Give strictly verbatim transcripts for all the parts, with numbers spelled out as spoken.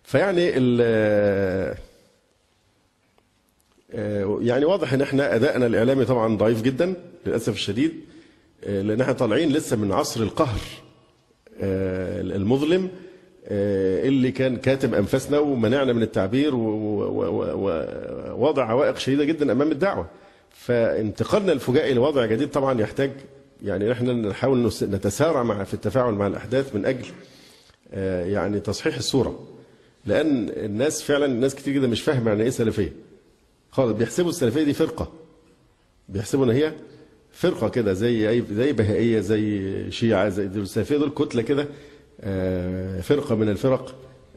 فيعني يعني واضح ان احنا ادائنا الاعلامي طبعا ضعيف جدا للاسف الشديد، لان احنا طالعين لسه من عصر القهر المظلم اللي كان كاتم انفاسنا ومنعنا من التعبير ووضع عوائق شديده جدا امام الدعوه. فانتقالنا الفجائي لوضع جديد طبعا يحتاج يعني احنا نحاول نتسارع مع في التفاعل مع الاحداث من اجل يعني تصحيح الصوره، لان الناس فعلا الناس كتير جدا مش فاهمه يعني ايه سلفيه خالص. بيحسبوا السلفيه دي فرقه، بيحسبوا ان هي فرقه كده زي اي زي بهائيه زي شيعه زي السلفيه، دول كتله كده فرقه من الفرق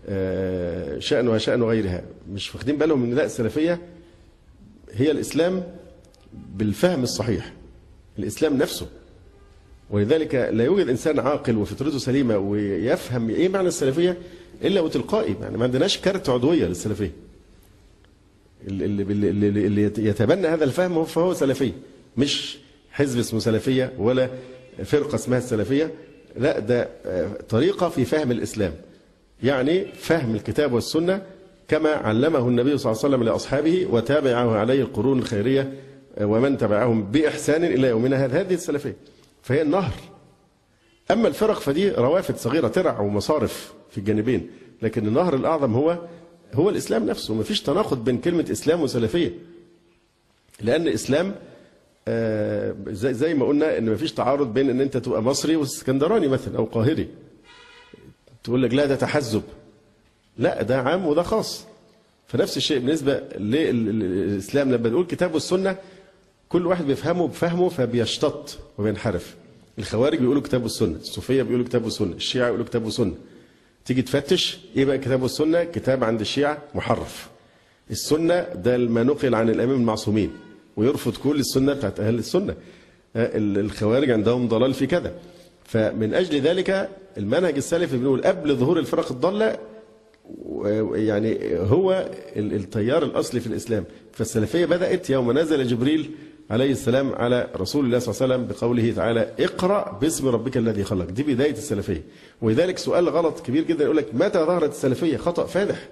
شأنها شأن غيرها. مش واخدين بالهم ان لا، السلفيه هي الاسلام بالفهم الصحيح، الاسلام نفسه. ولذلك لا يوجد انسان عاقل وفطرته سليمه ويفهم ايه معنى السلفيه الا وتلقائي. يعني ما عندناش كارت عضويه للسلفيه. اللي, اللي, اللي يتبنى هذا الفهم فهو سلفي، مش حزب اسمه سلفيه ولا فرقه اسمها السلفيه، لا ده طريقه في فهم الاسلام، يعني فهم الكتاب والسنه كما علمه النبي صلى الله عليه وسلم لاصحابه وتابعه عليه القرون الخيريه ومن تبعهم باحسان الى يومنا هذا. هذه السلفيه فهي النهر. اما الفرق فدي روافد صغيره ترع ومصارف في الجانبين، لكن النهر الاعظم هو هو الاسلام نفسه. ما فيش تناقض بين كلمه اسلام وسلفيه، لان الاسلام آه زي, زي ما قلنا ان ما فيش تعارض بين ان انت تبقى مصري واسكندراني مثلا او قاهري. تقول لك لا ده تحزب، لا ده عام وده خاص. فنفس الشيء بالنسبه للاسلام، لما بنقول كتاب والسنه كل واحد بيفهمه بفهمه فبيشتط وبينحرف. الخوارج بيقولوا كتاب والسنه، الصوفيه بيقولوا كتاب والسنه، الشيعه بيقولوا كتاب والسنه. تيجي تفتش ايه بقى كتاب والسنه؟ كتاب عند الشيعه محرف، السنه ده ما نقل عن الائمه المعصومين ويرفض كل السنه بتاعت اهل السنه. الخوارج عندهم ضلال في كذا. فمن اجل ذلك المنهج السلفي بنقول قبل ظهور الفرق الضاله يعني هو التيار الاصلي في الاسلام. فالسلفيه بدات يوم نزل جبريل عليه السلام على رسول الله صلى الله عليه وسلم بقوله تعالى اقرأ باسم ربك الذي خلق. دي بداية السلفية. ولذلك سؤال غلط كبير جدا يقول لك متى ظهرت السلفية؟ خطأ فادح.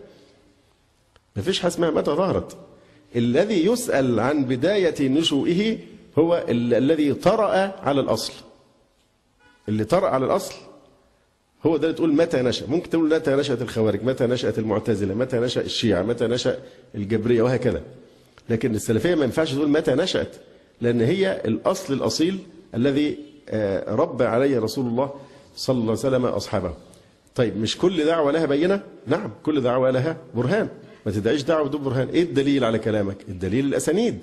ما فيش حاجة اسمها متى ظهرت. الذي يسأل عن بداية نشوئه هو ال الذي طرأ على الأصل. اللي طرأ على الأصل هو ده اللي تقول متى نشأ. ممكن تقول متى نشأت الخوارج، متى نشأت المعتزلة، متى نشأ الشيعة، متى نشأ الجبرية وهكذا. لكن السلفية ما ينفعش تقول متى نشأت، لأن هي الأصل الأصيل الذي ربى عليه رسول الله صلى الله عليه وسلم أصحابه. طيب مش كل دعوة لها بينة؟ نعم كل دعوة لها برهان. ما تدعيش دعوة بدون برهان. إيه الدليل على كلامك؟ الدليل الأسانيد.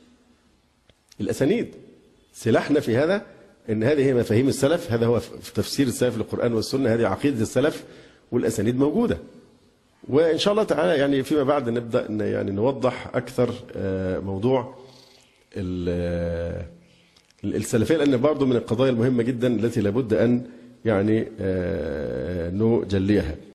الأسانيد سلاحنا في هذا إن هذه هي مفاهيم السلف، هذا هو في تفسير السلف للقرآن والسنة، هذه عقيدة السلف والأسانيد موجودة. وإن شاء الله تعالى يعني فيما بعد نبدأ يعني نوضح أكثر موضوع السلفية، لأن برضه من القضايا المهمة جدا التي لابد أن يعني نجليها.